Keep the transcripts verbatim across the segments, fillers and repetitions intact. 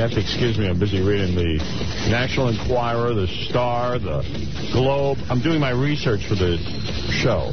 have to excuse me. I'm busy reading the National Enquirer, the Star, the Globe. I'm doing my research for the show.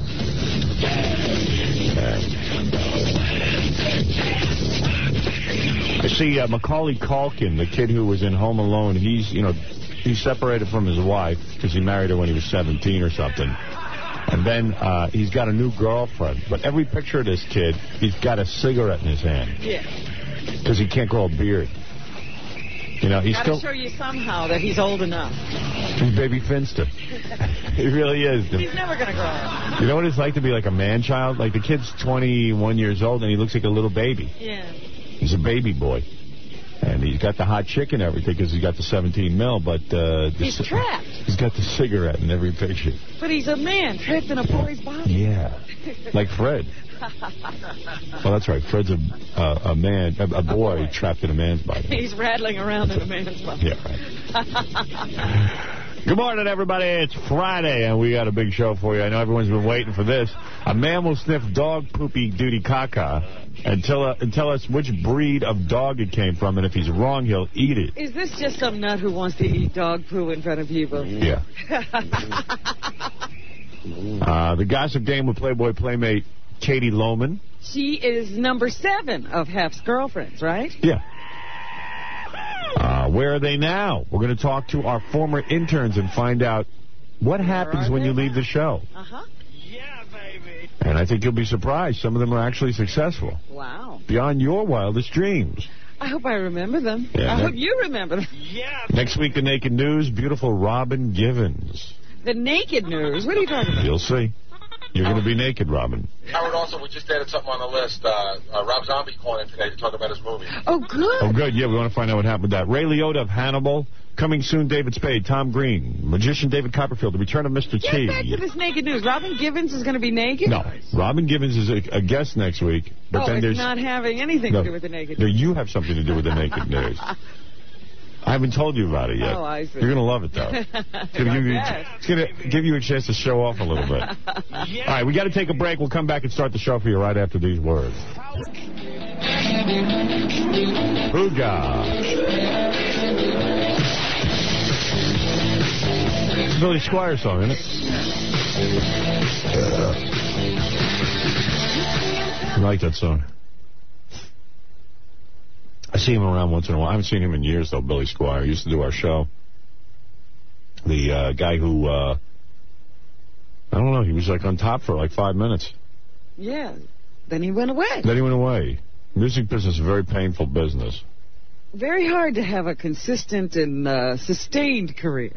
I see uh, Macaulay Culkin, the kid who was in Home Alone. He's, you know, he's separated from his wife because he married her when he was seventeen or something. And then uh, he's got a new girlfriend. But every picture of this kid, he's got a cigarette in his hand. Yeah. Because he can't grow a beard. You know, he's Gotta still... show you somehow that he's old enough. He's Baby Finster. He really is. He's never going to grow up. You know what it's like to be like a man-child? Like, the kid's twenty-one years old, and he looks like a little baby. Yeah. He's a baby boy. And he's got the hot chick and everything because he's got the seventeen mil, but... Uh, he's trapped. He's got the cigarette in every picture. But he's a man trapped in a boy's body. Yeah. Like Fred. Well, that's right. Fred's a, uh, a man, a, a boy trapped in a man's body. He's rattling around in a man's body. Yeah, right. Good morning, everybody. It's Friday, and we got a big show for you. I know everyone's been waiting for this. A man will sniff dog poopy duty caca and tell, uh, and tell us which breed of dog it came from, and if he's wrong, he'll eat it. Is this just some nut who wants to eat dog poo in front of people? Yeah. uh, the gossip game with Playboy Playmate Katie Lohman. She is number seven of Hef's girlfriends, right? Yeah. Uh, where are they now? We're going to talk to our former interns and find out what happens when you leave the show. Uh-huh. Yeah, baby. And I think you'll be surprised. Some of them are actually successful. Wow. Beyond your wildest dreams. I hope I remember them. Yeah, I that, hope you remember them. Yeah. Next week in Naked News, beautiful Robin Givens. The naked news? What are you talking about? You'll see. You're going to be naked, Robin. Howard, also, we just added something on the list. Uh, uh, Rob Zombie calling in today to talk about his movie. Oh, good. Oh, good. Yeah, we want to find out what happened with that. Ray Liotta of Hannibal. Coming soon, David Spade, Tom Green, magician David Copperfield, the return of Mister T. Get back to this naked news. Robin Givens is going to be naked? No. Robin Givens is a, a guest next week. But oh, then it's there's not having anything no, to do with the naked no, news. you have something to do with the naked news. I haven't told you about it yet. Oh, I see. You're going to love it, though. It's going to give you, it's gonna give you a chance to show off a little bit. Yeah. All right, we got to take a break. We'll come back and start the show for you right after these words. Booga. It's a Billy Squier song, isn't it? Uh, I like that song. I see him around once in a while. I haven't seen him in years, though, Billy Squier. He used to do our show. The uh, guy who, uh, I don't know, he was like on top for like five minutes. Yeah. Then he went away. Then he went away. Music business is a very painful business. Very hard to have a consistent and uh, sustained career.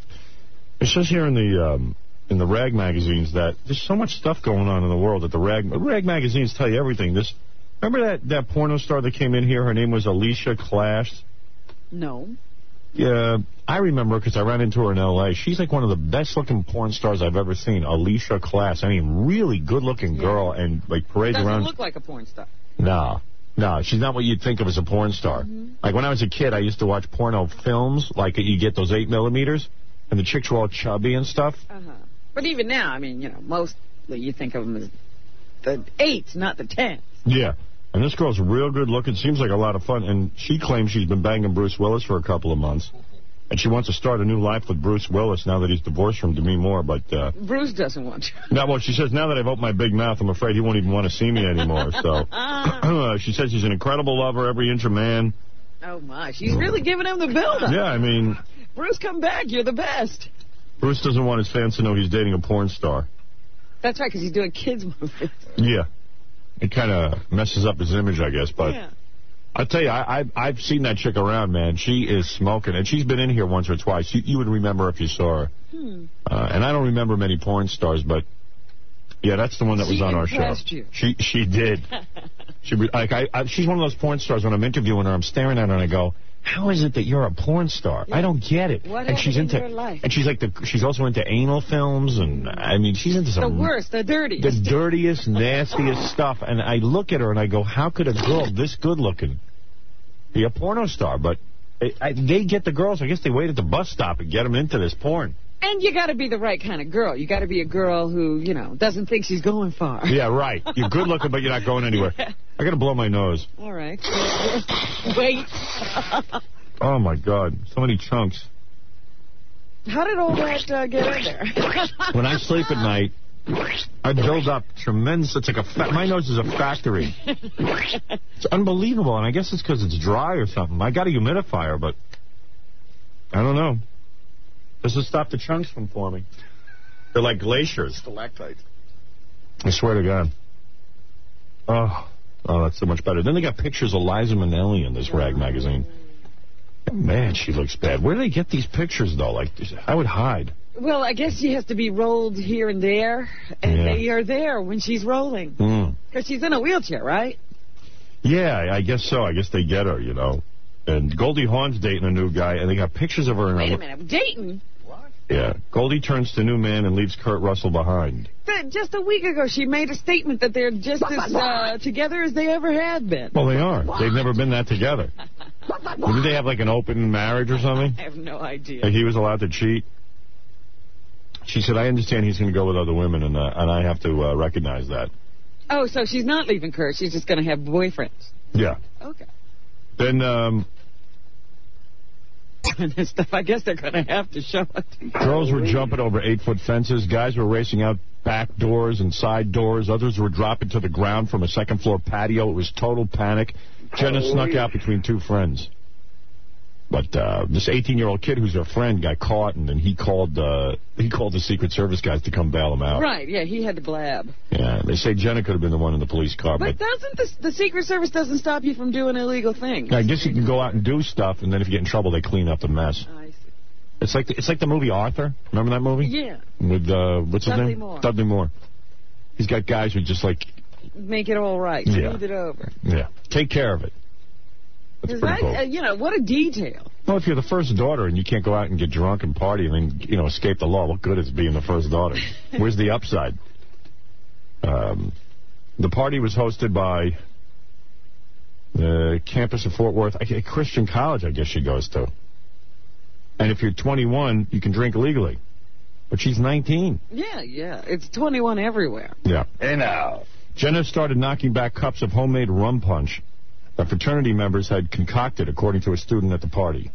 It says here in the um, in the rag magazines that there's so much stuff going on in the world that the rag rag magazines tell you everything. This remember that that porno star that came in here? Her name was Alicia Clash. No. Yeah, I remember because I ran into her in L A She's like one of the best-looking porn stars I've ever seen. Alicia Clash. I mean, really good-looking girl, yeah. and like parades Doesn't around. Doesn't look like a porn star. No. No, she's not what you'd think of as a porn star. Mm-hmm. Like, when I was a kid, I used to watch porno films. Like, you get those eight millimeters, and the chicks were all chubby and stuff. Uh-huh. But even now, I mean, you know, mostly you think of them as the eights, not the tens. Yeah. And this girl's real good looking. Seems like a lot of fun. And she claims she's been banging Bruce Willis for a couple of months. And she wants to start a new life with Bruce Willis now that he's divorced from Demi Moore. But uh, Bruce doesn't want you. No, well, she says, now that I've opened my big mouth, I'm afraid he won't even want to see me anymore. So she says he's an incredible lover, every inch a man. Oh, my. She's really giving him the build-up. Yeah, I mean... Bruce, come back. You're the best. Bruce doesn't want his fans to know he's dating a porn star. That's right, because he's doing kids' movies. Yeah. It kind of messes up his image, I guess. But yeah. I'll tell you, I, I, I've seen that chick around, man. She is smoking. And she's been in here once or twice. You, you would remember if you saw her. Hmm. Uh, and I don't remember many porn stars, but, yeah, that's the one that she was on our show. You. She she did. she like I, I She's one of those porn stars. When I'm interviewing her, I'm staring at her and I go, how is it that you're a porn star? Yeah. I don't get it. What and she's in into your life? And she's like the she's also into anal films, and I mean she's into some the worst, the dirtiest, the dirtiest, nastiest stuff. And I look at her and I go, how could a girl this good looking be a porno star? But it, I, they get the girls. I guess they wait at the bus stop and get them into this porn. And you got to be the right kind of girl. You got to be a girl who, you know, doesn't think she's going far. Yeah, right. You're good looking, but you're not going anywhere. Yeah. I got to blow my nose. All right. Wait. Oh, my God. So many chunks. How did all that uh, get in there? When I sleep at night, I build up tremendous. It's like a fa my nose is a factory. It's unbelievable, and I guess it's because it's dry or something. I got a humidifier, but I don't know. Does it stop the chunks from forming? They're like glaciers. Stalactites. I swear to God. Oh, oh, that's so much better. Then they got pictures of Liza Minnelli in this rag magazine. Man, she looks bad. Where do they get these pictures, though? Like, I would hide. Well, I guess she has to be rolled here and there, and Yeah. they are there when she's rolling. Mm. Because she's in a wheelchair, right? Yeah, I guess so. I guess they get her, you know. And Goldie Hawn's dating a new guy, and they got pictures of her in Wait a... a minute. Dayton? What? Yeah. Goldie turns to new man and leaves Kurt Russell behind. But just a week ago, she made a statement that they're just as uh, together as they ever had been. Well, they are. They've never been that together. Did they have, like, an open marriage or something? I have no idea. Like he was allowed to cheat? She said, I understand he's going to go with other women, and uh, and I have to uh, recognize that. Oh, so she's not leaving Kurt. She's just going to have boyfriends. Yeah. Okay. Then, um... this stuff, I guess they're going to have to show it. girls were jumping over eight-foot fences. Guys were racing out back doors and side doors. Others were dropping to the ground from a second-floor patio. It was total panic. Jenna snuck out between two friends. But uh, this eighteen-year-old kid who's her friend got caught, and then he called uh, he called the Secret Service guys to come bail him out. Right, yeah, he had to blab. Yeah, they say Jenna could have been the one in the police car. But, But, doesn't the, the Secret Service doesn't stop you from doing illegal things? I guess you can go out and do stuff, and then if you get in trouble, they clean up the mess. I see. It's like the, it's like the movie Arthur. Remember that movie? Yeah. With, uh, what's his Dudley name? Moore. Dudley Moore. He's got guys who just, like... Make it all right. Yeah. Smooth it over. Yeah. Take care of it. That's Is pretty that, cool. uh, you know, what a detail. Well, if you're the first daughter and you can't go out and get drunk and party and then, you know, escape the law, what good is being the first daughter? Where's the upside? Um, the party was hosted by the campus of Fort Worth, a Christian college, I guess she goes to. And if you're twenty-one, you can drink legally. But she's nineteen. Yeah, yeah. It's twenty-one everywhere. Yeah. Hey, now. Jenna started knocking back cups of homemade rum punch that fraternity members had concocted, according to a student at the party.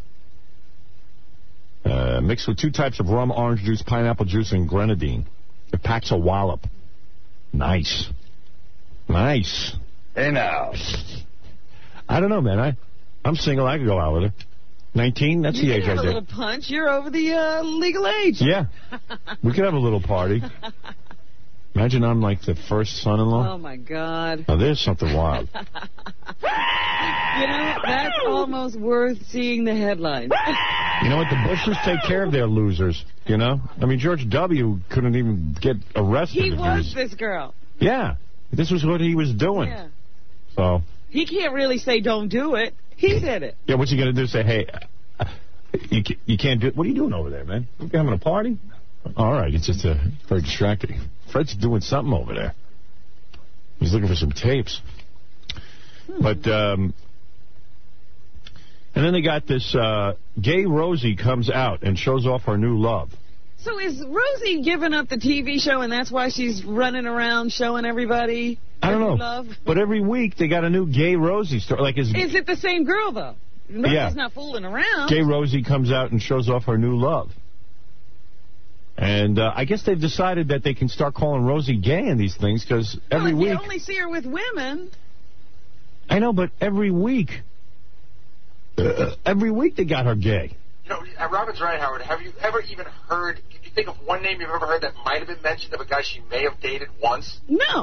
Uh, mixed with two types of rum, orange juice, pineapple juice, and grenadine. It packs a wallop. Nice. Nice. Hey, now. I don't know, man. I, I'm single. I could go out with her. nineteen? That's You the can age have I a little did. punch. You're over the uh, legal age. Yeah. We could have a little party. Imagine I'm like the first son-in-law. Oh, my God. Now, there's something wild. You know, that's almost worth seeing the headlines. You know what? The Bushes take care of their losers, you know? I mean, George W. couldn't even get arrested. He if was was, this girl. Yeah. This was what he was doing. Yeah. So, He can't really say don't do it. He did it. yeah, what's he going to do? Say, hey, uh, you, ca- you can't do it. What are you doing over there, man? You having a party? All right. It's just uh, very distracting. Fred's doing something over there. He's looking for some tapes. Hmm. But, um... and then they got this, uh, gay Rosie comes out and shows off her new love. So is Rosie giving up the T V show and that's why she's running around showing everybody I don't her know. new love? But every week they got a new gay Rosie story. Like, is, Is it the same girl, though? Rosie's Yeah. not fooling around. gay Rosie comes out and shows off her new love. And uh, I guess they've decided that they can start calling Rosie gay in these things because every well, if week... you only see her with women. I know, but every week... Uh, every week they got her gay. You know, uh, Robin's right, Howard. Have you ever even heard, can you think of one name you've ever heard that might have been mentioned of a guy she may have dated once? No.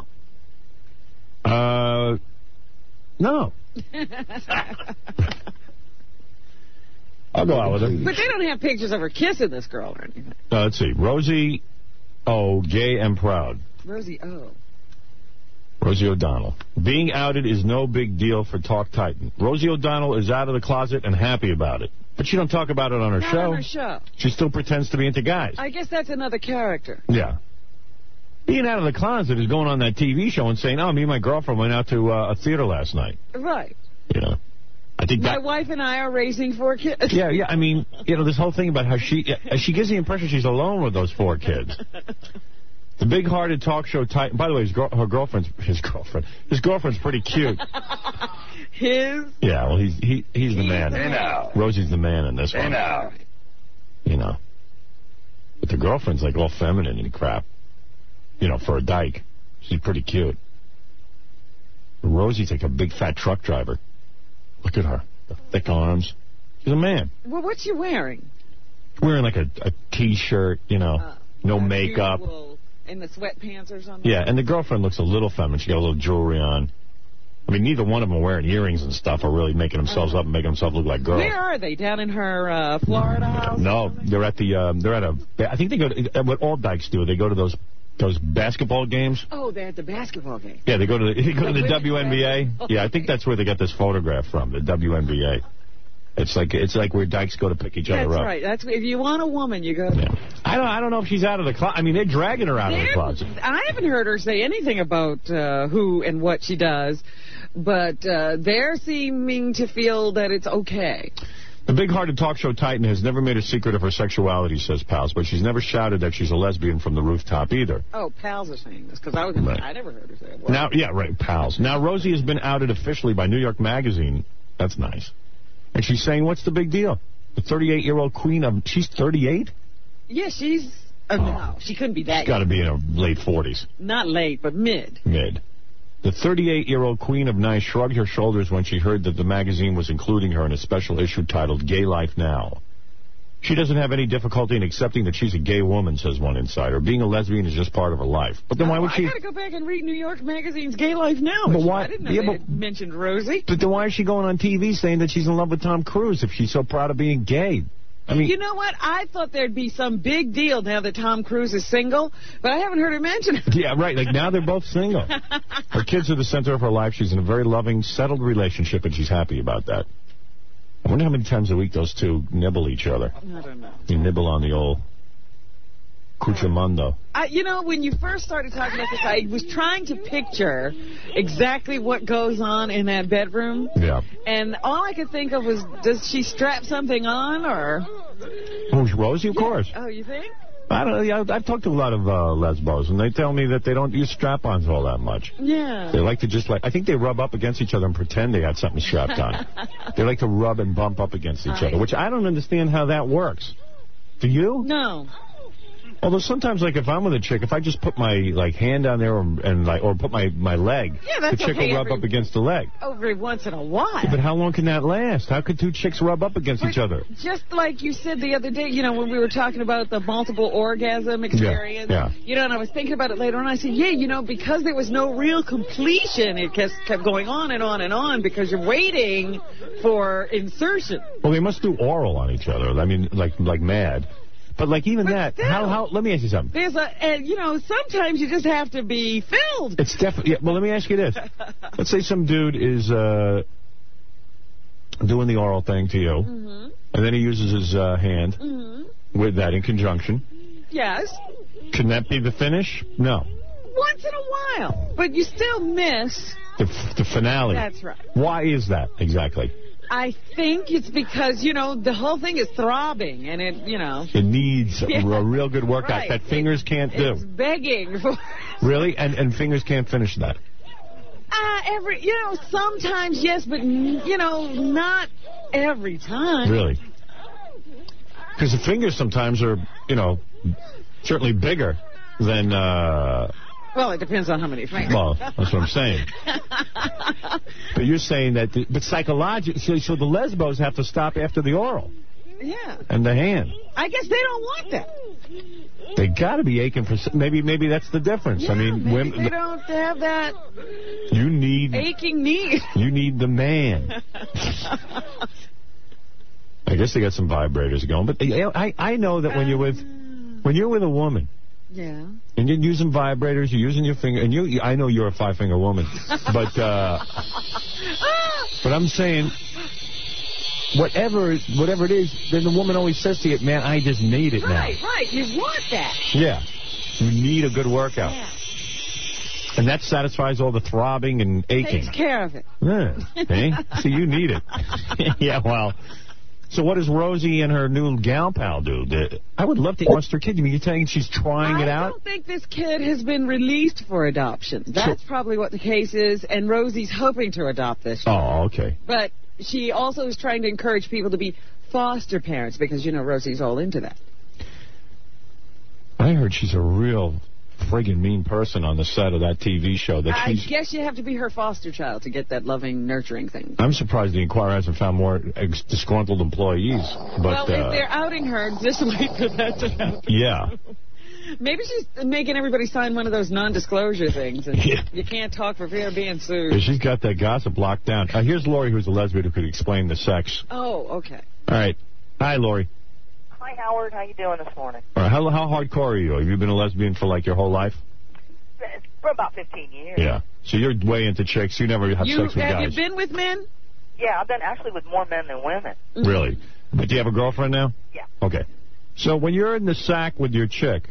Uh, no. I'll go out with her. But they don't have pictures of her kissing this girl or anything. Uh, let's see. Rosie O, gay and proud. Rosie O. Rosie O'Donnell. Being outed is no big deal for Talk Titan. Rosie O'Donnell is out of the closet and happy about it. But she don't talk about it on her Not show. on her show. She still pretends to be into guys. I guess that's another character. Yeah. Being out of the closet is going on that T V show and saying, oh, me and my girlfriend went out to uh, a theater last night. Right. You know. I think My that... wife and I are raising four kids. Yeah, yeah. I mean, you know, this whole thing about how she... Yeah, she gives the impression she's alone with those four kids. The big-hearted talk show Titan... By the way, his, girl, her girlfriend's... His girlfriend. His girlfriend's pretty cute. His? Yeah, well, he's he he's the He's man. the man. Rosie's the man in this Hey one. now. You know. But the girlfriend's like all feminine and crap. You know, for a dyke. She's pretty cute. Rosie's like a big fat truck driver. Look at her. The thick arms. She's a man. Well, what's she wearing? Wearing like a, a T-shirt, you know, Uh, no makeup. Usual, in the sweatpants or something? Yeah, and the girlfriend looks a little feminine. She got a little jewelry on. I mean, neither one of them are wearing earrings and stuff or really making themselves up and making themselves look like girls. Where are they? Down in her uh, Florida house? No, they're at the, um, they're at a, I think they go to, what all dykes do, they go to those those basketball games. Oh, they're at the basketball game. Yeah, they go to the, they go to the The W N B A. Yeah, I think that's where they got this photograph from, the W N B A. It's like it's like where dykes go to pick each That's other up. right. That's if you want a woman, you go to. Yeah. I don't I don't know if she's out of the closet. I mean, they're dragging her out of the closet. I haven't heard her say anything about uh, who and what she does, but uh, they're seeming to feel that it's okay. The big-hearted talk show titan has never made a secret of her sexuality, says Pals, but she's never shouted that she's a lesbian from the rooftop either. Oh, Pals are saying this, because I was Right. I never heard her say it. Now, yeah, right, Pals. Now, Rosie has been outed officially by New York Magazine. That's nice. And she's saying, what's the big deal? The thirty-eight-year-old queen of... She's thirty-eight? Yeah, she's... Uh, no, she couldn't be that She's got to be in her late forties. Not late, but mid. Mid. The thirty-eight-year-old queen of nice shrugged her shoulders when she heard that the magazine was including her in a special issue titled Gay Life Now. She doesn't have any difficulty in accepting that she's a gay woman, says one insider. Being a lesbian is just part of her life. But then why would oh, she... I got to go back and read New York Magazine's Gay Life Now. But why- I didn't know yeah, they but- had mentioned Rosie. But then why is she going on T V saying that she's in love with Tom Cruise if she's so proud of being gay? I mean, You know what? I thought there'd be some big deal now that Tom Cruise is single, but I haven't heard her mention it. yeah, right. Like, now they're both single. Her kids are the center of her life. She's in a very loving, settled relationship, and she's happy about that. I wonder how many times a week those two nibble each other. I don't know. You nibble on the old cuchamundo. I, you know, when you first started talking about this, I was trying to picture exactly what goes on in that bedroom. Yeah. And all I could think of was, does she strap something on, or... Who's Rosie? Of course. Oh, you think? I don't know. Yeah, I've talked to a lot of uh, lesbos, and they tell me that they don't use strap-ons all that much. Yeah. They like to just like, I think they rub up against each other and pretend they got something strapped on. They like to rub and bump up against each I- other, which I don't understand how that works. Do you? No. Although sometimes, like, if I'm with a chick, if I just put my, like, hand down there or, and, like, or put my, my leg, Yeah, that's the chick okay will rub every- up against the leg. Every once in a while. Yeah, but how long can that last? How could two chicks rub up against But each other? Just like you said the other day, you know, when we were talking about the multiple orgasm experience. yeah. You know, and I was thinking about it later on. I said, yeah, you know, because there was no real completion, it just kept going on and on and on because you're waiting for insertion. Well, they must do oral on each other. I mean, like, like mad. But, like, even But that, still. how, how, let me ask you something. There's a, and, you know, sometimes you just have to be filled. It's definitely, yeah, well, let me ask you this. Let's say some dude is uh, doing the oral thing to you, Mm-hmm. and then he uses his uh, hand Mm-hmm. with that in conjunction. Yes. Can that be the finish? No. Once in a while. But you still miss. The, f- the finale. That's right. Why is that, exactly? I think it's because, you know, the whole thing is throbbing, and it, you know. It needs Yeah. a, a real good workout Right. that fingers can't It's do. begging for. Really? And, and fingers can't finish that. Uh, every, you know, sometimes yes, but, you know, not every time. Really? Because the fingers sometimes are, you know, certainly bigger than, uh, Well, it depends on how many fingers. well, that's what I'm saying. But you're saying that, the, but psychologically, so, so the lesbos have to stop after the oral Yeah. and the hand. I guess they don't want that. They got to be aching for, s- maybe maybe that's the difference. Yeah, I mean, maybe women, they don't have that you need, aching need. you need the man. I guess they got some vibrators going, but you know, I I know that when you're with when you're with a woman Yeah. and you're using vibrators, you're using your finger, and you I know you're a five finger woman, but uh, but I'm saying whatever whatever it is, then the woman always says to you, man, I just need it now. Right, right. You want that. Yeah, you need a good workout, Yeah. and that satisfies all the throbbing and aching. Takes care of it. Yeah. Hey, see, you need it. Yeah, well. So what does Rosie and her new gal pal do? I would love to watch their kid. You mean you're telling she's trying I it out? I don't think this kid has been released for adoption. That's so, probably what the case is, and Rosie's hoping to adopt this child. Oh, okay. But she also is trying to encourage people to be foster parents because, you know, Rosie's all into that. I heard she's a real friggin' mean person on the set of that T V show. That I she's, guess you have to be her foster child to get that loving, nurturing thing. I'm surprised the Inquirer hasn't found more ex disgruntled employees. But, well, if uh, they're outing her, just wait for that to happen. Yeah. Maybe she's making everybody sign one of those non-disclosure things, and yeah. you can't talk for fear of being sued. Yeah, she's got that gossip locked down. Uh, here's Lori, who's a lesbian, who could explain the sex. Oh, okay. All right. Hi, Lori. Hi, Howard. How you doing this morning? All right. How, how hardcore are you? Have you been a lesbian for, like, your whole life? For about fifteen years. Yeah. So you're way into chicks. You never have you, sex with have guys. Have you been with men? Yeah, I've been actually with more men than women. Really? But do you have a girlfriend now? Yeah. Okay. So when you're in the sack with your chick,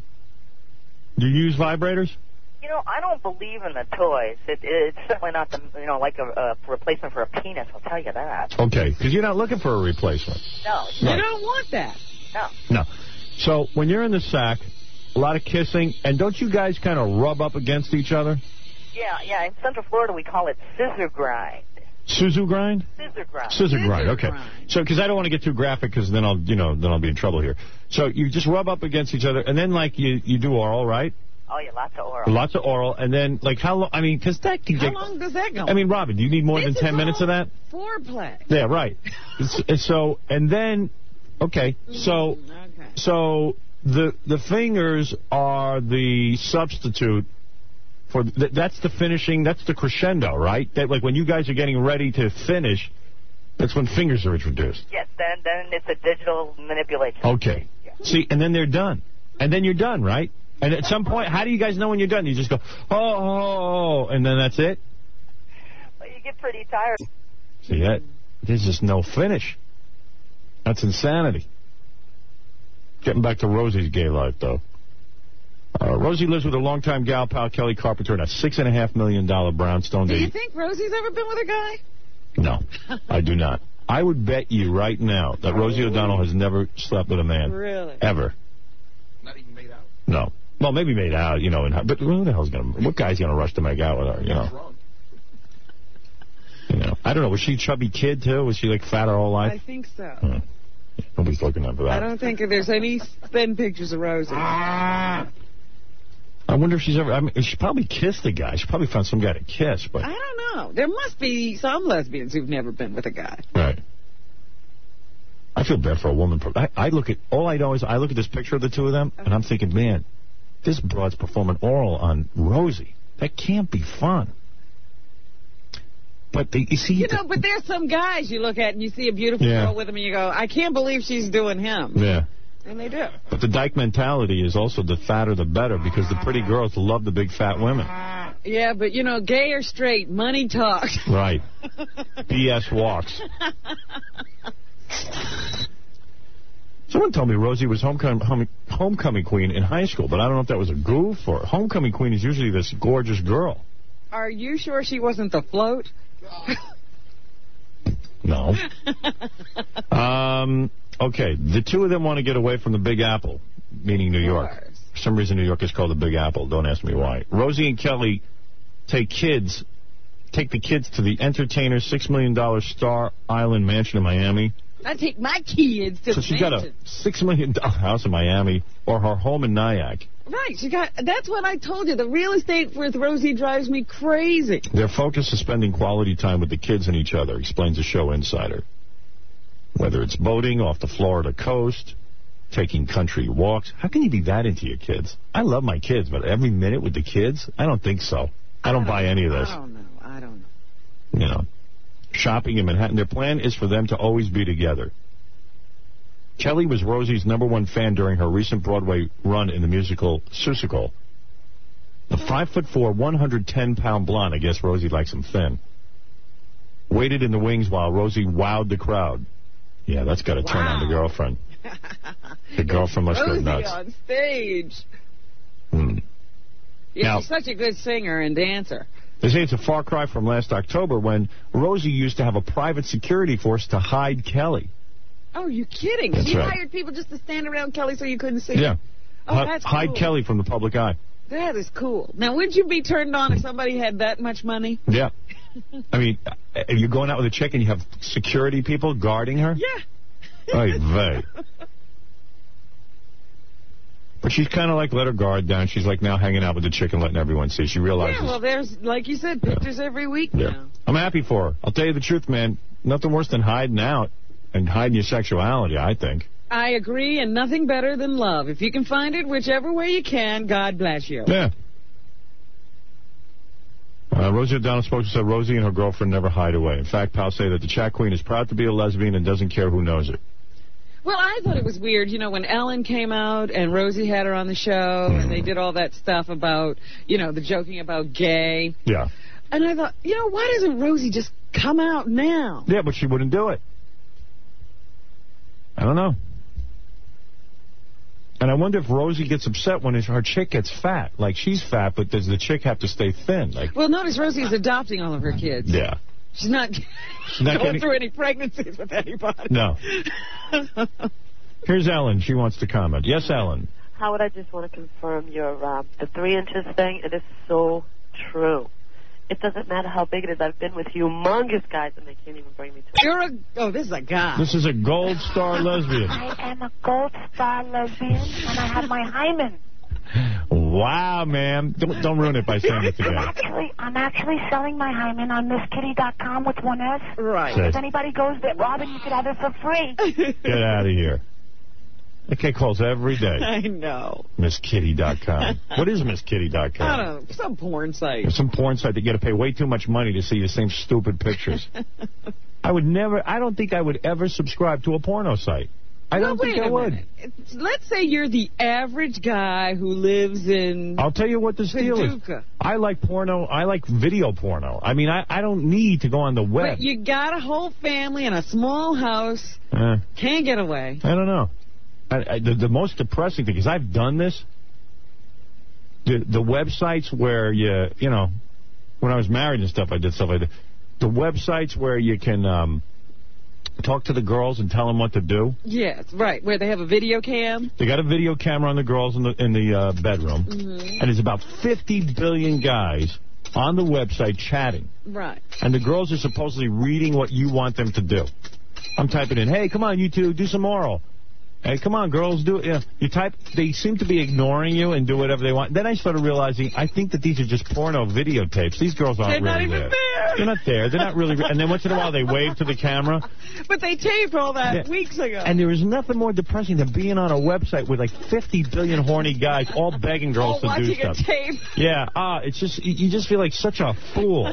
do you use vibrators? You know, I don't believe in the toys. It, it's certainly not, the, you know, like a, a replacement for a penis, I'll tell you that. Okay, because you're not looking for a replacement. No. You right. don't want that. No. No. So when you're in the sack, a lot of kissing, and don't you guys kind of rub up against each other? Yeah, yeah. In Central Florida, we call it scissor grind. Scissor grind? Scissor grind. Scissor, Scissor grind, okay. grind. So, because I don't want to get too graphic, because then I'll, you know, then I'll be in trouble here. So you just rub up against each other, and then, like, you, you do oral, right? Oh, yeah, lots of oral. Lots of oral, and then, like, how long, I mean, because that can How get... How long does that go? I mean, Robin, do you need more this than ten minutes of that? Foreplay. Yeah, right. So, and then, okay, so, mm, okay. so the the fingers are the substitute for, th that's the finishing, that's the crescendo, right? That, like, when you guys are getting ready to finish, that's when fingers are introduced. Yes, then, then it's a digital manipulation. Okay. Yeah. See, and then they're done. And then you're done, right? And at some point, how do you guys know when you're done? You just go, oh, oh, oh, and then that's it? Well, you get pretty tired. See, that, there's just no finish. That's insanity. Getting back to Rosie's gay life, though. Uh, Rosie lives with her longtime gal pal, Kelly Carpenter, in a six point five million dollar brownstone. Do you think Rosie's ever been with a guy? No, I do not. I would bet you right now that Rosie O'Donnell has never slept with a man. Really? Ever. Not even made out. No. Well, maybe made out, you know, and, but who the hell's going to, what guy's going to rush to make out with her, you know? You know, I don't know, was she a chubby kid, too? Was she, like, fat her whole life? I think so. Hmm. Nobody's looking up for that. I don't think there's any thin pictures of Rosie. Ah. I wonder if she's ever, I mean, she probably kissed a guy. She probably found some guy to kiss, but... I don't know. There must be some lesbians who've never been with a guy. Right. I feel bad for a woman. I, I look at, all I know is I look at this picture of the two of them, and I'm thinking, man, this broad's performing oral on Rosie. That can't be fun. But they, you see... You know, but there's some guys you look at and you see a beautiful yeah. girl with him and you go, I can't believe she's doing him. Yeah. And they do. But the dyke mentality is also the fatter the better, because the pretty girls love the big fat women. Yeah, but, you know, gay or straight, money talks. Right. B S walks. Someone told me Rosie was homecoming, home, homecoming queen in high school, but I don't know if that was a goof or... Homecoming queen is usually this gorgeous girl. Are you sure she wasn't the float? No. um... Okay, the two of them want to get away from the Big Apple, meaning New York. For some reason, New York is called the Big Apple. Don't ask me why. Rosie and Kelly take kids, take the kids to the Entertainer six million dollar Star Island mansion in Miami. I take my kids to so the she's got a six million dollar house in Miami, or her home in Nyack. Right, she got. That's what I told you. The real estate with Rosie drives me crazy. Their focus is spending quality time with the kids and each other, explains the show insider. Whether it's boating off the Florida coast, taking country walks. How can you be that into your kids? I love my kids, but every minute with the kids? I don't think so. I don't, I don't buy any of this. I don't know. I don't know. You know, shopping in Manhattan. Their plan is for them to always be together. Kelly was Rosie's number one fan during her recent Broadway run in the musical Seussical. The five foot four, one hundred ten pound blonde, I guess Rosie likes him thin, waited in the wings while Rosie wowed the crowd. Yeah, that's got to wow. turn on the girlfriend. The girlfriend must Rosie go nuts. on stage. Hmm. Yeah, now, she's such a good singer and dancer. They say it's a far cry from last October when Rosie used to have a private security force to hide Kelly. Oh, you're kidding. That's you right. hired people just to stand around Kelly so you couldn't see Yeah. him? Oh, H- that's hide cool. Kelly from the public eye. That is cool. Now, wouldn't you be turned on if somebody had that much money? Yeah. I mean, if you're going out with a chick and you have security people guarding her? Yeah. Oy vey. But she's kind of like let her guard down. She's like now hanging out with the chick and letting everyone see. She realizes. Yeah, well, there's, like you said, pictures yeah. every week yeah. now. I'm happy for her. I'll tell you the truth, man. Nothing worse than hiding out and hiding your sexuality, I think. I agree, and nothing better than love. If you can find it whichever way you can, God bless you. Yeah. Uh, Rosie O'Donnell spokesman said Rosie and her girlfriend never hide away. In fact, pals say that the chat queen is proud to be a lesbian and doesn't care who knows it. Well, I thought it was weird, you know, when Ellen came out and Rosie had her on the show mm. and they did all that stuff about, you know, the joking about gay. Yeah. And I thought, you know, why doesn't Rosie just come out now? Yeah, but she wouldn't do it. I don't know. And I wonder if Rosie gets upset when her chick gets fat. Like, she's fat, but does the chick have to stay thin? Like, well, notice Rosie's adopting all of her kids. Yeah. She's not, She's not going getting... through any pregnancies with anybody. No. Here's Ellen. She wants to comment. Yes, Ellen. Howard, I just want to confirm your uh, the three inches thing. It is so true. It doesn't matter how big it is. I've been with humongous guys, and they can't even bring me to it. You're a... Oh, this is a guy. This is a gold star lesbian. I am a gold star lesbian, and I have my hymen. Wow, ma'am. Don't, don't ruin it by saying it again. I'm actually, I'm actually selling my hymen on Miss Kitty dot com with one S. Right. If anybody goes there, Robin, you could have it for free. Get out of here. That kid calls every day. I know. Miss Kitty dot com. What is Miss Kitty dot com? I don't know. Some porn site. Some porn site that you got to pay way too much money to see the same stupid pictures. I would never, I don't think I would ever subscribe to a porno site. I don't well, think I would. It's, let's say you're the average guy who lives in I'll tell you what the deal Paducah. is. I like porno. I like video porno. I mean, I, I don't need to go on the web. But you got a whole family in a small house. Uh, Can't get away. I don't know. I, I, the, the most depressing thing is I've done this. The, the websites where you, you know, when I was married and stuff, I did stuff like that. The websites where you can um, talk to the girls and tell them what to do. Yes, right, where they have a video cam. They got a video camera on the girls in the in the uh, bedroom, mm-hmm. and there's about fifty billion guys on the website chatting. Right. And the girls are supposedly reading what you want them to do. I'm typing in, hey, come on, you two, do some oral. Hey, come on, girls, do it. Yeah. You type, they seem to be ignoring you and do whatever they want. Then I started realizing, I think that these are just porno videotapes. These girls aren't They're really not even there. there. They're not there. They're not really. And then once in a while they wave to the camera. But they taped all that Yeah. weeks ago. And there is nothing more depressing than being on a website with like fifty billion horny guys all begging girls oh, to do watching stuff. a tape. Yeah, ah, it's just, you just feel like such a fool.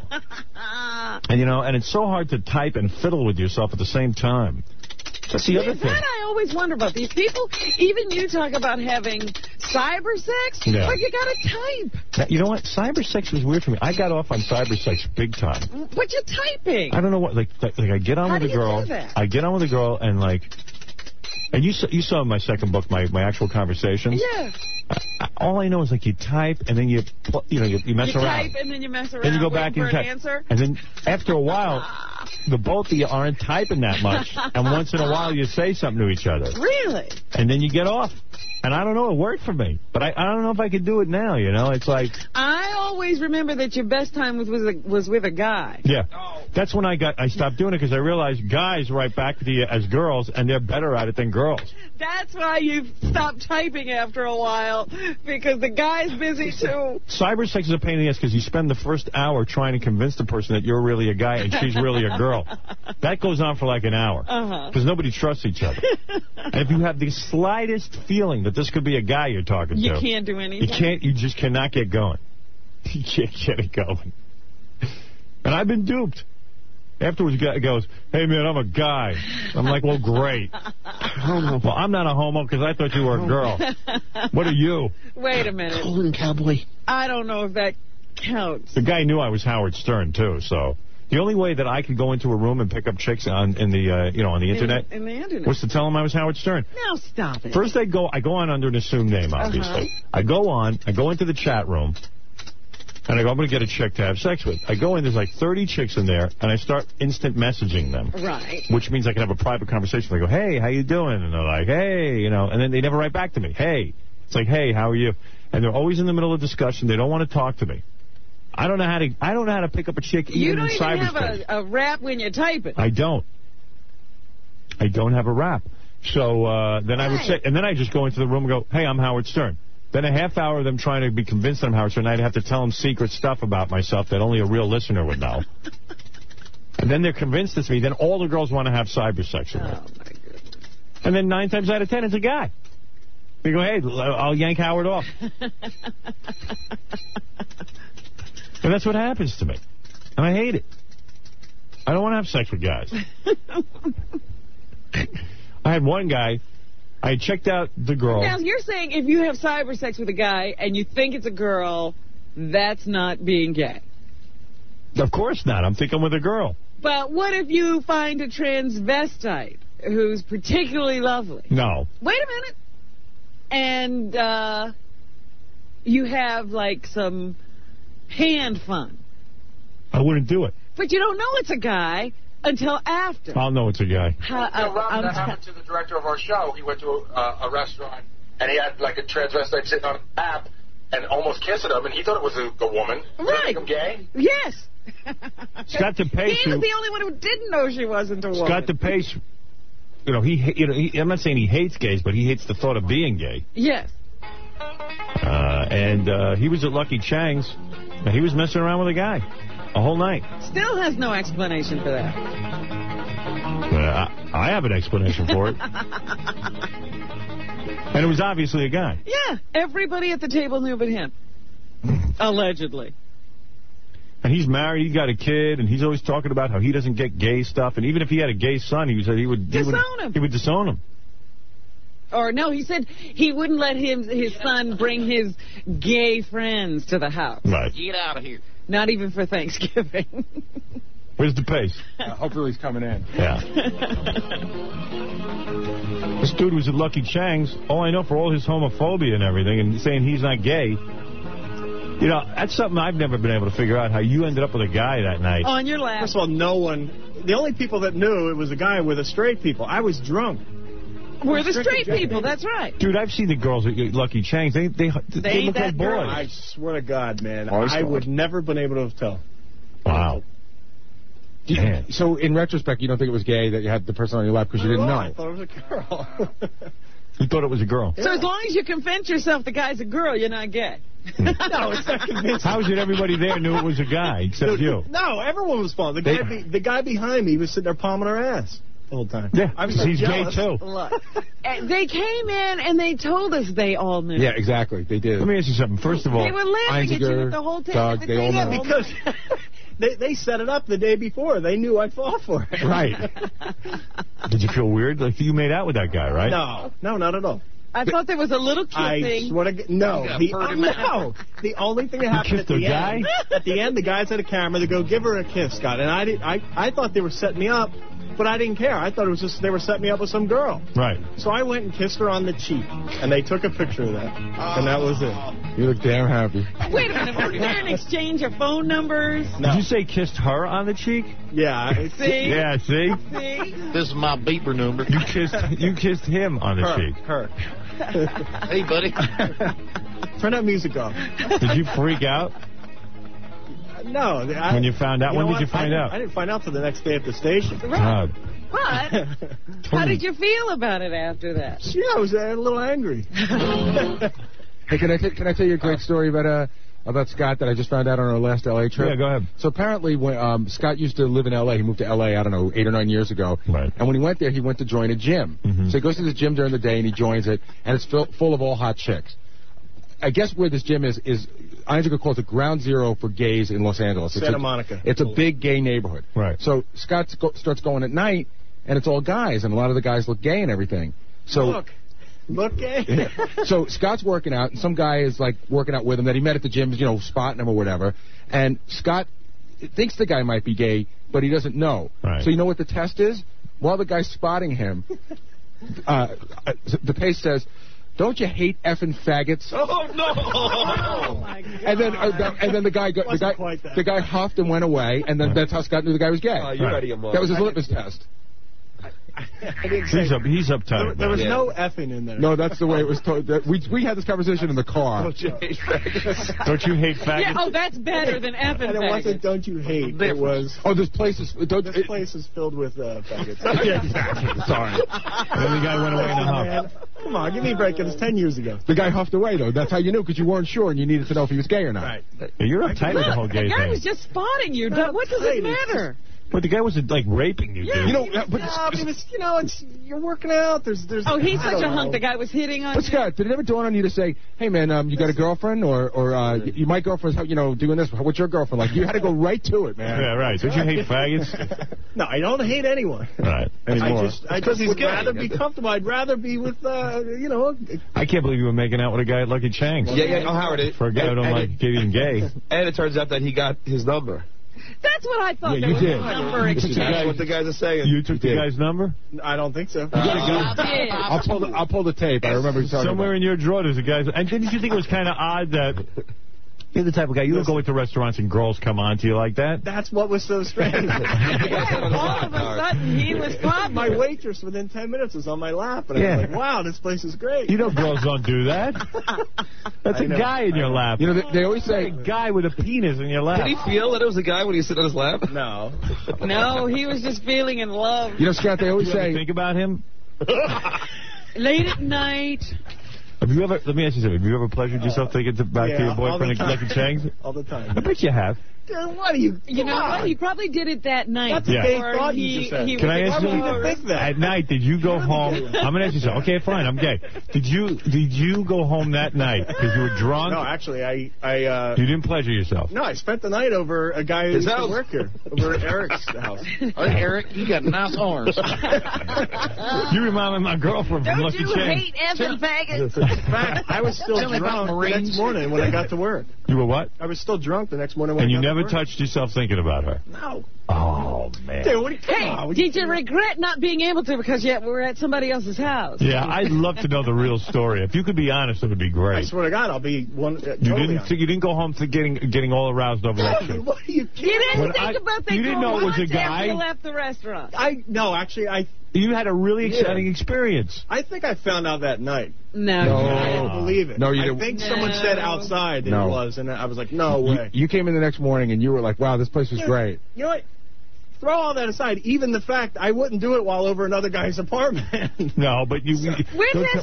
And, you know, and it's so hard to type and fiddle with yourself at the same time. That's the other thing. That I always wonder about these people. Even you talk about having cyber sex, yeah. but you got to type. Now, you know what? Cyber sex was weird for me. I got off on cyber sex big time. But you're typing. I don't know what. Like, like, like I get on How with do a you girl. do that? I get on with a girl, and like, and you saw, you saw my second book, my my actual conversations. Yeah. I, I, all I know is like you type, and then you you know you, you mess you around. You type and then you mess around. Then you go waiting back for and an type. answer. And then after a while, the both of you aren't typing that much, and once in a while you say something to each other. Really? And then you get off. And I don't know, it worked for me. But I, I don't know if I could do it now, you know? It's like... I always remember that your best time was was, a, was with a guy. Yeah. That's when I got I stopped doing it, because I realized guys write back to you as girls, and they're better at it than girls. That's why you stopped typing after a while, because the guy's busy, too. Cyber sex is a pain in the ass, because you spend the first hour trying to convince the person that you're really a guy and she's really a girl. That goes on for like an hour. Uh-huh. Because nobody trusts each other. And if you have the slightest feeling that this could be a guy you're talking you to... You can't do anything. You can't, you just cannot get going. You can't get it going. And I've been duped. Afterwards, the guy goes, hey, man, I'm a guy. I'm like, well, great. Well, I'm not a homo because I thought you were a girl. What are you? Wait a minute. Golden cowboy. I don't know if that counts. The guy knew I was Howard Stern, too, so... The only way that I could go into a room and pick up chicks on in the uh, you know on the internet, in, in the internet was to tell them I was Howard Stern. Now stop it. First I go I go on under an assumed name, obviously. Uh-huh. I go on, I go into the chat room, And I go, I'm going to get a chick to have sex with. I go in, there's like thirty chicks in there, and I start instant messaging them. Right. Which means I can have a private conversation. I go, hey, how you doing? And they're like, hey, you know, and then they never write back to me. Hey. It's like, hey, how are you? And they're always in the middle of discussion. They don't want to talk to me. I don't know how to I don't know how to pick up a chick even you don't in even cyberspace. have a, a rap when you type it. I don't. I don't have a rap. So uh, then Why? I would say, and then I just go into the room and go, hey, I'm Howard Stern. Then a half hour of them trying to be convinced that I'm Howard Stern, I'd have to tell them secret stuff about myself that only a real listener would know. And then they're convinced it's me. Then all the girls want to have cyber sex with me. Oh, my goodness. And then nine times out of ten, it's a guy. They go, hey, I'll yank Howard off. And that's what happens to me. And I hate it. I don't want to have sex with guys. I had one guy, I had checked out the girl. Now, you're saying if you have cyber sex with a guy and you think it's a girl, that's not being gay. Of course not. I'm thinking with a girl. But what if you find a transvestite who's particularly lovely? No. Wait a minute. And uh, you have, like, some hand fun. I wouldn't do it. But you don't know it's a guy until after. I'll know it's a guy. How, You know, Rob, I'm that t- happened to the director of our show. He went to a, uh, a restaurant, and he had, like, a transvestite sitting on a lap and almost kissing him, and he thought it was a, a woman. Did that make him gay? Yes. Scott DePace, He was the only one who didn't know she wasn't a woman. Scott DePace, you know, he, you know, he, I'm not saying he hates gays, but he hates the thought of being gay. Yes. Uh, and uh, he was at Lucky Chang's, and he was messing around with a guy a whole night. Still has no explanation for that. Uh, I, I have an explanation for it. And it was obviously a guy. Yeah. Everybody at the table knew but him. Allegedly. And he's married, he's got a kid, and he's always talking about how he doesn't get gay stuff. And even if he had a gay son, he said he would he Disown would, him. He would disown him. Or no, he said he wouldn't let him his son bring his gay friends to the house. Right. Get out of here. Not even for Thanksgiving. Where's the pace? Uh, hopefully he's coming in. Yeah. This dude was at Lucky Chang's. All I know, for all his homophobia and everything, and saying he's not gay. You know, that's something I've never been able to figure out, how you ended up with a guy that night. On your lap. First of all, no one... The only people that knew it was a guy with the straight people. I was drunk. We're the straight people, that's right. Dude, I've seen the girls at Lucky Chang's. They they, they, They look like that boys. girl. I swear to God, man. Oh, I would never been able to tell. Wow. You, so, in retrospect, you don't think it was gay that you had the person on your lap because you didn't Oh, know? I thought it was a girl. You thought it was a girl. So as long as you convince yourself the guy's a girl, you're not gay. No, it's not convincing. How is it everybody there knew it was a guy, except you? No, everyone was fun. The They- guy, be, the guy behind me was sitting there palming her ass the whole time. Yeah, I was so he's jealous. gay, too. Look, uh, they came in and they told us they all knew. Yeah, exactly. They did. Let me ask you something. First of all, They were laughing at you Einziger, at the whole time. Doug, they all Yeah, know. because they, they set it up the day before. They knew I'd fall for it. right. Did you feel weird? Like you made out with that guy, right? No, no, not at all. I thought there was a little I kissing. swear to God, no. got The, pretty no. The only thing that happened kissed at a the guy? end, at the end, the guys had a camera. They go, give her a kiss, Scott. And I, did, I, I thought they were setting me up, but I didn't care. I thought it was just they were setting me up with some girl. Right. So I went and kissed her on the cheek, and they took a picture of that, and that was it. You look damn happy. Wait a minute, was there an exchange of phone numbers? No. Did you say kissed her on the cheek? Yeah. I- See? Yeah, see? See? This is my beeper number. You kissed you kissed him on the Her. cheek. Her. Hey, buddy. Turn that music off. Did you freak out? No. I, When you found out? know When did what? you find I out? didn't, I didn't find out till the next day at the station. God. But how did you feel about it after that? Yeah, I was a little angry. Hey, can I, t- can I tell you a great story about uh, about Scott that I just found out on our last L A trip? Yeah, go ahead. So apparently, when um, Scott used to live in L A, he moved to L A, I don't know, eight or nine years ago. Right. And when he went there, he went to join a gym. Mhm. So he goes to this gym during the day and he joins it, and it's full, full of all hot chicks. I guess where this gym is, is Einziger calls it ground zero for gays in Los Angeles. It's Santa a, Monica. It's a big gay neighborhood. Right. So Scott go, starts going at night, and it's all guys, and a lot of the guys look gay and everything. So Look. Look, eh? so Scott's working out, and some guy is like working out with him that he met at the gym, you know, spotting him or whatever. And Scott thinks the guy might be gay, but he doesn't know. Right. So you know what the test is? While the guy's spotting him, uh, the pace says, don't you hate effing faggots? Oh, no! Oh, my God. And then, uh, the, and then the guy, go, the guy, the guy huffed and went away, and then that's how Scott knew the guy was gay. Oh, you're right. out of your mind. That was his litmus test. He's up. He's uptight. There, there was yeah. no effing in there. No, that's the way it was told. That we we had this conversation in the car. Don't you hate faggots? Don't you hate faggots? Yeah, oh, that's better than effing And it faggots. wasn't "Don't you hate"? It was. Oh, this place is. Don't, This it, place is filled with uh, faggots. yeah, exactly. Sorry. And then the guy went away in a huff. Man, come on, give me a break. It was ten years ago. The guy huffed away though. That's how you knew, because you weren't sure and you needed to know if he was gay or not. Right. Yeah, you're uptight with the whole gay the guy thing. was just spotting you. What does it matter? But the guy wasn't like raping you, Yeah. dude. You know, uh, but, Yeah, but it's, you know, it's you're working out. There's, there's. Oh, he's I such a don't hunk. know. The guy was hitting on but you. Scott, did it ever dawn on you to say, "Hey, man, um, you got a girlfriend, or or uh, you, my girlfriend's, you know, doing this. What's your girlfriend like?" You had to go right to it, man. Yeah, right. Don't you hate faggots? No, I don't hate anyone. Right. Anymore. I just, I just would rather be comfortable. I'd rather be with, uh, you know. I can't believe you were making out with a guy at Lucky Chang's. Yeah, yeah. Oh, Howard. It, For a guy who don't and like it, getting gay. And it turns out that he got his number. That's what I thought. Yeah, there you was did. a number You took the exchange. That's what the guys are saying. You took the guy's number? I don't think so. Stop it. I'll pull the I'll pull the tape. I remember you talking Somewhere about. in your drawer there's a guy's... And didn't you think it was kind of odd that... You're the type of guy, you don't go into restaurants and girls come on to you like that? That's what was so strange. Yeah, all of a sudden, he was popping. My waitress within ten minutes was on my lap, and Yeah. I was like, wow, this place is great. You know girls don't do that. That's I a know. guy in your lap. You know, they, they always say, a guy with a penis in your lap. Did he feel that it was a guy when he was sitting on his lap? No. No, he was just feeling in love. you know, Scott, they always You ever say, think about him? Late at night. Have you ever, let me ask you something, have you ever pleasured yourself thinking to, back Yeah, to your all the boyfriend at time. Lucky Chang's? All the time. I bet you have. Dude, what are you? You know what? He probably did it that night. That's a Yeah. gay Or thought he, you just said. he Can was I like, ask Why you? would you even think that? At night, did you go home? I'm gonna ask you something. Okay, fine, I'm gay. Did you did you go home that night because you were drunk? No, actually, I, I, uh, You didn't pleasure yourself. no, I spent the night over a guy who His used to house. work here, over at Eric's house. Oh, Eric, you got nice arms. You remind me of my girlfriend from Don't Lucky you Chang's. hate effing faggots? In fact, I was still Tell me about drunk the Marines. next morning when I got to work. You were what? I was still drunk the next morning when And I you got never to work. touched yourself thinking about her. No. Oh man. Dude, what are you, come Hey, on, what did you regret not being able to because yet we're at somebody else's house? Yeah, I'd love to know the real story. If you could be honest, it would be I great. swear to God, I'll be one. Uh, You totally didn't. honest. You didn't go home to getting getting all aroused over that shit. What are you? You didn't When think I- about that you didn't know it was a once after guy? you left the restaurant. I no, actually, I You had a really Yeah. exciting experience. I think I found out that night. No. No. I didn't believe it. No, you I didn't. think someone said outside that No. it was, and I was like, no you, way. you came in the next morning and you were like, wow, this place was Dude, great. You know what? Throw all that aside. Even the fact I wouldn't do it while over another guy's apartment. No, but you. Where's don't that